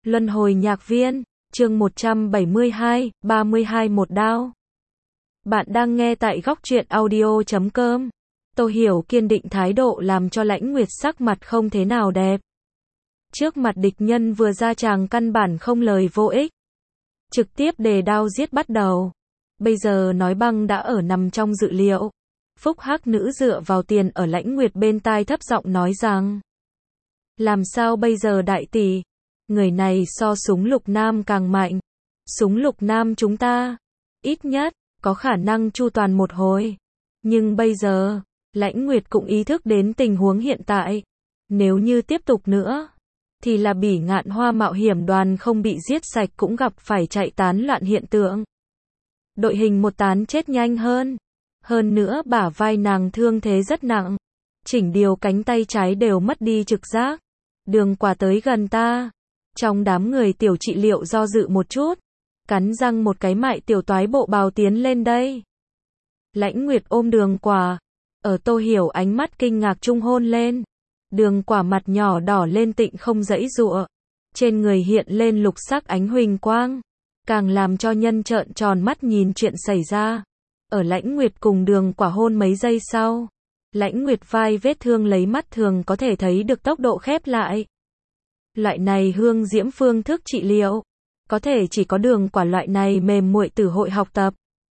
Luân hồi nhạc viên, chương 172, 32 một đao. Bạn đang nghe tại góc truyện audio.com. Tô Hiểu kiên định thái độ làm cho Lãnh Nguyệt sắc mặt không thế nào đẹp. Trước mặt địch nhân vừa ra chàng căn bản không lời vô ích. Trực tiếp đề đao giết bắt đầu. Bây giờ nói băng đã ở nằm trong dự liệu. Phúc Hắc Nữ dựa vào tiền ở Lãnh Nguyệt bên tai thấp giọng nói rằng: làm sao bây giờ đại tỷ? Người này so súng lục nam càng mạnh. Súng lục nam chúng ta, ít nhất, có khả năng chu toàn một hồi. Nhưng bây giờ, Lãnh Nguyệt cũng ý thức đến tình huống hiện tại. Nếu như tiếp tục nữa, thì là Bỉ Ngạn Hoa mạo hiểm đoàn không bị giết sạch cũng gặp phải chạy tán loạn hiện tượng. Đội hình một tán chết nhanh hơn. Hơn nữa bả vai nàng thương thế rất nặng. Chỉnh điều cánh tay trái đều mất đi trực giác. Đường Quả tới gần ta. Trong đám người tiểu trị liệu do dự một chút. Cắn răng một cái mại tiểu toái bộ bào tiến lên đây. Lãnh Nguyệt ôm Đường Quả. Ở Tô Hiểu ánh mắt kinh ngạc trung hôn lên. Đường Quả mặt nhỏ đỏ lên tịnh không giãy giụa. Trên người hiện lên lục sắc ánh huỳnh quang. Càng làm cho nhân trợn tròn mắt nhìn chuyện xảy ra. Ở Lãnh Nguyệt cùng Đường Quả hôn mấy giây sau. Lãnh Nguyệt vai vết thương lấy mắt thường có thể thấy được tốc độ khép lại. Loại này hương diễm phương thức trị liệu. Có thể chỉ có Đường Quả loại này mềm muội tử hội học tập.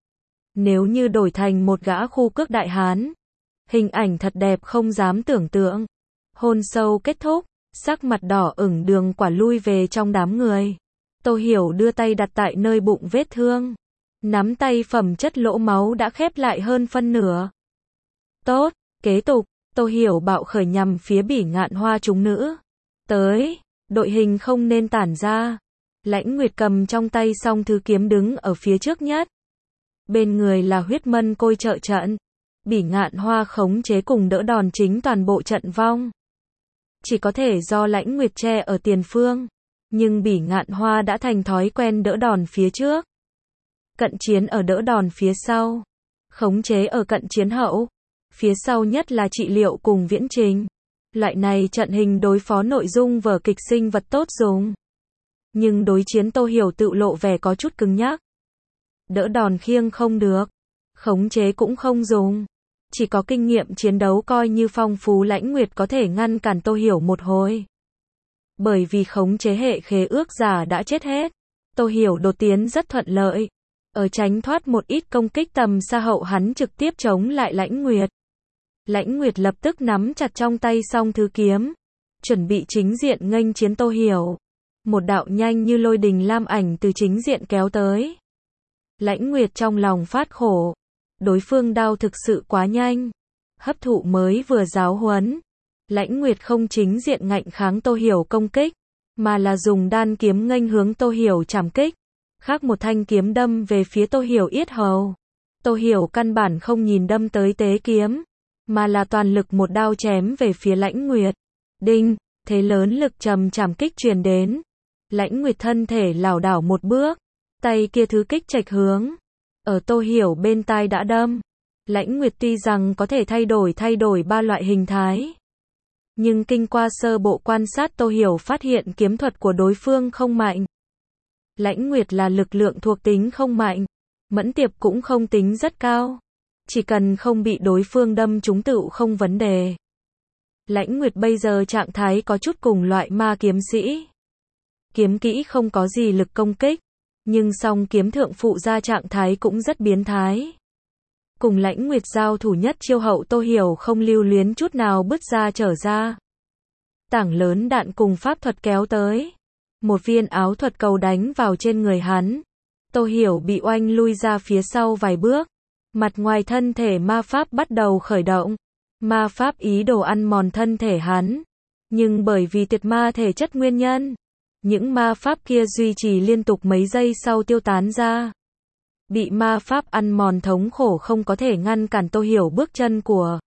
Nếu như đổi thành một gã khu cước đại hán. Hình ảnh thật đẹp không dám tưởng tượng. Hôn sâu kết thúc. Sắc mặt đỏ ửng Đường Quả lui về trong đám người. Tô Hiểu đưa tay đặt tại nơi bụng vết thương. Nắm tay phẩm chất lỗ máu đã khép lại hơn phân nửa. Tốt, kế tục, Tô Hiểu bạo khởi nhằm phía Bỉ Ngạn Hoa chúng nữ. Tới, đội hình không nên tản ra. Lãnh Nguyệt cầm trong tay song thư kiếm đứng ở phía trước nhất. Bên người là Huyết Mân Côi trợ trận. Bỉ Ngạn Hoa khống chế cùng đỡ đòn chính toàn bộ trận vong. Chỉ có thể do Lãnh Nguyệt che ở tiền phương. Nhưng Bỉ Ngạn Hoa đã thành thói quen đỡ đòn phía trước. Cận chiến ở đỡ đòn phía sau. Khống chế ở cận chiến hậu. Phía sau nhất là trị liệu cùng viễn trình. Loại này trận hình đối phó nội dung vở kịch sinh vật tốt dùng. Nhưng đối chiến Tô Hiểu tự lộ vẻ có chút cứng nhắc. Đỡ đòn khiêng không được. Khống chế cũng không dùng. Chỉ có kinh nghiệm chiến đấu coi như phong phú Lãnh Nguyệt có thể ngăn cản Tô Hiểu một hồi. Bởi vì khống chế hệ khế ước giả đã chết hết. Tô Hiểu đột tiến rất thuận lợi. Ở tránh thoát một ít công kích tầm xa hậu hắn trực tiếp chống lại Lãnh Nguyệt. Lãnh Nguyệt lập tức nắm chặt trong tay song thư kiếm. Chuẩn bị chính diện nghênh chiến Tô Hiểu. Một đạo nhanh như lôi đình lam ảnh từ chính diện kéo tới. Lãnh Nguyệt trong lòng phát khổ. Đối phương đao thực sự quá nhanh. Hấp thụ mới vừa giáo huấn. Lãnh Nguyệt không chính diện ngạnh kháng Tô Hiểu công kích. Mà là dùng đan kiếm nghênh hướng Tô Hiểu trảm kích. Khác một thanh kiếm đâm về phía Tô Hiểu yết hầu. Tô Hiểu căn bản không nhìn đâm tới tế kiếm. Mà là toàn lực một đao chém về phía Lãnh Nguyệt. Đinh, thế lớn lực trầm trảm kích truyền đến. Lãnh Nguyệt thân thể lảo đảo một bước. Tay kia thứ kích chệch hướng. Ở Tô Hiểu bên tai đã đâm. Lãnh Nguyệt tuy rằng có thể thay đổi ba loại hình thái. Nhưng kinh qua sơ bộ quan sát Tô Hiểu phát hiện kiếm thuật của đối phương không mạnh. Lãnh Nguyệt là lực lượng thuộc tính không mạnh. Mẫn tiệp cũng không tính rất cao. Chỉ cần không bị đối phương đâm trúng tựu không vấn đề. Lãnh Nguyệt bây giờ trạng thái có chút cùng loại ma kiếm sĩ. Kiếm kỹ không có gì lực công kích. Nhưng song kiếm thượng phụ ra trạng thái cũng rất biến thái. Cùng Lãnh Nguyệt giao thủ nhất chiêu hậu Tô Hiểu không lưu luyến chút nào bứt ra trở ra. Tảng lớn đạn cùng pháp thuật kéo tới. Một viên áo thuật cầu đánh vào trên người hắn. Tô Hiểu bị oanh lui ra phía sau vài bước. Mặt ngoài thân thể ma pháp bắt đầu khởi động. Ma pháp ý đồ ăn mòn thân thể hắn. Nhưng bởi vì tiệt ma thể chất nguyên nhân. Những ma pháp kia duy trì liên tục mấy giây sau tiêu tán ra. Bị ma pháp ăn mòn thống khổ không có thể ngăn cản Tô Hiểu bước chân của.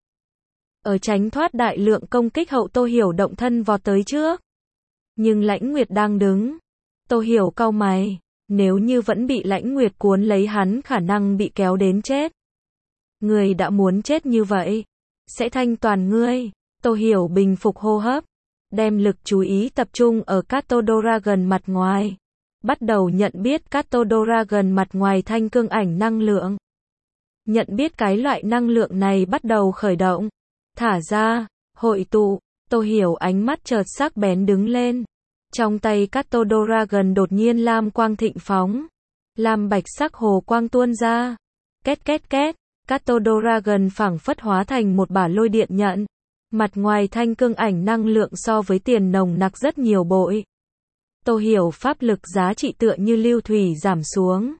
Ở tránh thoát đại lượng công kích hậu Tô Hiểu động thân vọt tới trước. Nhưng Lãnh Nguyệt đang đứng. Tô Hiểu cau mày. Nếu như vẫn bị Lãnh Nguyệt cuốn lấy hắn khả năng bị kéo đến chết. Người đã muốn chết như vậy. Sẽ thanh toàn ngươi. Tô Hiểu bình phục hô hấp. đem lực chú ý tập trung ở Kato Dragon mặt ngoài. Bắt đầu nhận biết Kato Dragon mặt ngoài thanh cương ảnh năng lượng. Nhận biết cái loại năng lượng này bắt đầu khởi động. Thả ra, hội tụ, Tô Hiểu ánh mắt chợt sắc bén đứng lên. Trong tay Kato Dragon đột nhiên lam quang thịnh phóng. Lam bạch sắc hồ quang tuôn ra. Két két két, Kato Dragon phảng phất hóa thành một bả lôi điện nhận. Mặt ngoài thanh cương ảnh năng lượng so với tiền nồng nặc rất nhiều bội. Tô Hiểu pháp lực giá trị tựa như lưu thủy giảm xuống.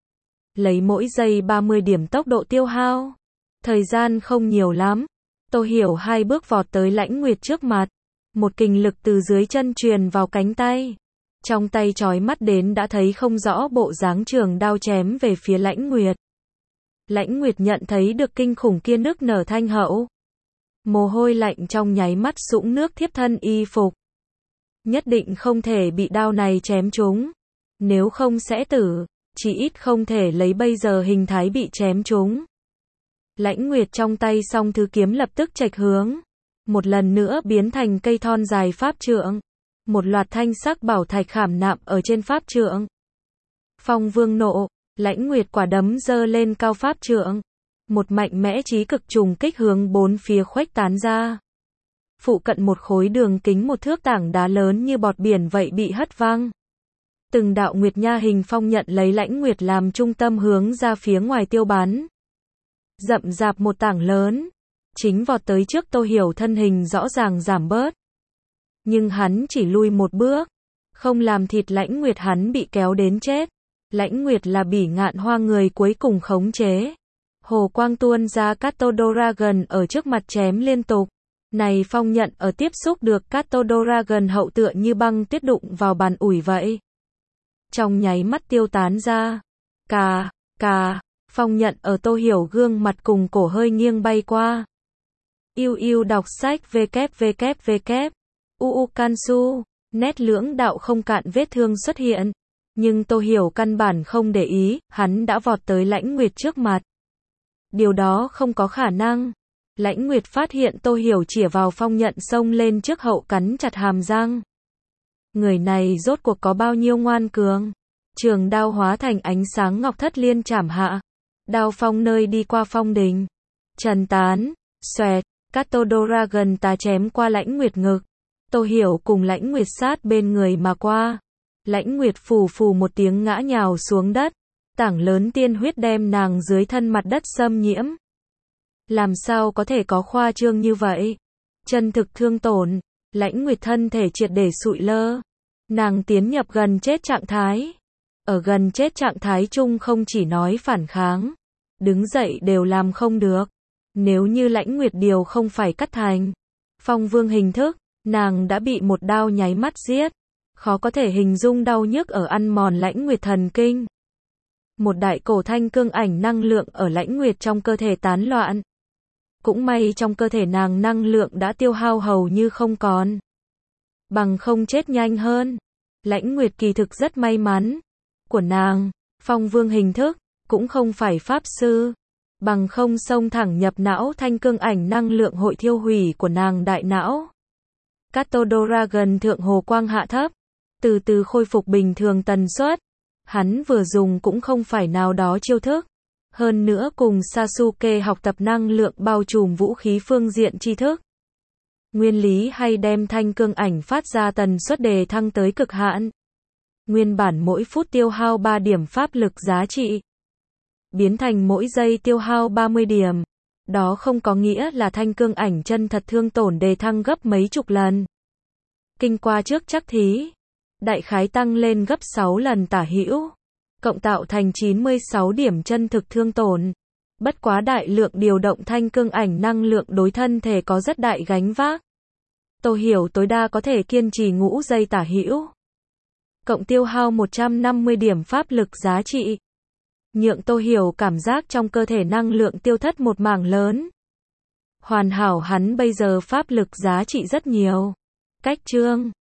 Lấy mỗi giây 30 điểm tốc độ tiêu hao. Thời gian không nhiều lắm. Tô Hiểu 2 bước vọt tới Lãnh Nguyệt trước mặt. Một kình lực từ dưới chân truyền vào cánh tay. Trong tay chói mắt đến đã thấy không rõ bộ dáng trường đao chém về phía Lãnh Nguyệt. Lãnh Nguyệt nhận thấy được kinh khủng kia nức nở thanh hậu. Mồ hôi lạnh trong nháy mắt sũng nước thiếp thân y phục. Nhất định không thể bị đao này chém trúng. Nếu không sẽ tử, chỉ ít không thể lấy bây giờ hình thái bị chém trúng. Lãnh Nguyệt trong tay song thứ kiếm lập tức chệch hướng. Một lần nữa biến thành cây thon dài pháp trượng. Một loạt thanh sắc bảo thạch khảm nạm ở trên pháp trượng. Phong Vương nộ, Lãnh Nguyệt quả đấm giơ lên cao pháp trượng. Một mạnh mẽ chí cực trùng kích hướng bốn phía khuếch tán ra. Phụ cận một khối đường kính 1 thước tảng đá lớn như bọt biển vậy bị hất văng. Từng đạo nguyệt nha hình phong nhận lấy Lãnh Nguyệt làm trung tâm hướng ra phía ngoài tiêu bắn. Rậm rạp một tảng lớn. Chính vọt tới trước Tô Hiểu thân hình rõ ràng giảm bớt. Nhưng hắn chỉ lui một bước. Không làm thịt Lãnh Nguyệt hắn bị kéo đến chết. Lãnh Nguyệt là bỉ ngạn hoa người cuối cùng khống chế. Hồ quang tuôn ra Kato Dragon ở trước mặt chém liên tục. Này phong nhận ở tiếp xúc được Kato Dragon hậu tựa như băng tuyết đụng vào bàn ủi vậy. Trong nháy mắt tiêu tán ra. Cà, phong nhận ở Tô Hiểu gương mặt cùng cổ hơi nghiêng bay qua. Yêu đọc sách www. Kansu, nét lưỡng đạo không cạn vết thương xuất hiện. Nhưng Tô Hiểu căn bản không để ý, hắn đã vọt tới Lãnh Nguyệt trước mặt. Điều đó không có khả năng. Lãnh Nguyệt phát hiện Tô Hiểu chĩa vào phong nhận xông lên trước hậu cắn chặt hàm răng. Người này rốt cuộc có bao nhiêu ngoan cường. Trường đao hóa thành ánh sáng ngọc thất liên chảm hạ. Đao phong nơi đi qua phong đình. Trần tán, xoẹt, Kato Dragon tá chém qua Lãnh Nguyệt ngực. Tô Hiểu cùng Lãnh Nguyệt sát bên người mà qua. Lãnh Nguyệt phù phù một tiếng ngã nhào xuống đất. Tảng lớn tiên huyết đem nàng dưới thân mặt đất xâm nhiễm. Làm sao có thể có khoa trương như vậy? Chân thực thương tổn. Lãnh Nguyệt thân thể triệt để sụi lơ. Nàng tiến nhập gần chết trạng thái. Ở gần chết trạng thái chung không chỉ nói phản kháng. Đứng dậy đều làm không được. Nếu như Lãnh Nguyệt điều không phải cắt thành Phong Vương hình thức, nàng đã bị một đao nháy mắt giết. Khó có thể hình dung đau nhức ở ăn mòn Lãnh Nguyệt thần kinh. Một đại cổ thanh cương ảnh năng lượng ở Lãnh Nguyệt trong cơ thể tán loạn. Cũng may trong cơ thể nàng năng lượng đã tiêu hao hầu như không còn. Bằng không chết nhanh hơn. Lãnh Nguyệt kỳ thực rất may mắn. Của nàng, Phong Vương hình thức, cũng không phải pháp sư. Bằng không xông thẳng nhập não thanh cương ảnh năng lượng hội thiêu hủy của nàng đại não. Kato Dragon thượng hồ quang hạ thấp. Từ từ khôi phục bình thường tần suất. Hắn vừa dùng cũng không phải nào đó chiêu thức. Hơn nữa cùng Sasuke học tập năng lượng bao trùm vũ khí phương diện tri thức. Nguyên lý hay đem thanh cương ảnh phát ra tần suất đề thăng tới cực hạn. Nguyên bản mỗi phút tiêu hao 3 điểm pháp lực giá trị. Biến thành mỗi giây tiêu hao 30 điểm. Đó không có nghĩa là thanh cương ảnh chân thật thương tổn đề thăng gấp mấy chục lần. Kinh qua trước chắc thí. Đại khái tăng lên gấp 6 lần tả hữu. Cộng tạo thành 96 điểm chân thực thương tổn. Bất quá đại lượng điều động thanh cương ảnh năng lượng đối thân thể có rất đại gánh vác. Tô Hiểu tối đa có thể kiên trì ngũ giây tả hữu. Cộng tiêu hao 150 điểm pháp lực giá trị. Nhượng Tô Hiểu cảm giác trong cơ thể năng lượng tiêu thất một mảng lớn. Hoàn hảo hắn bây giờ pháp lực giá trị rất nhiều. Cách chương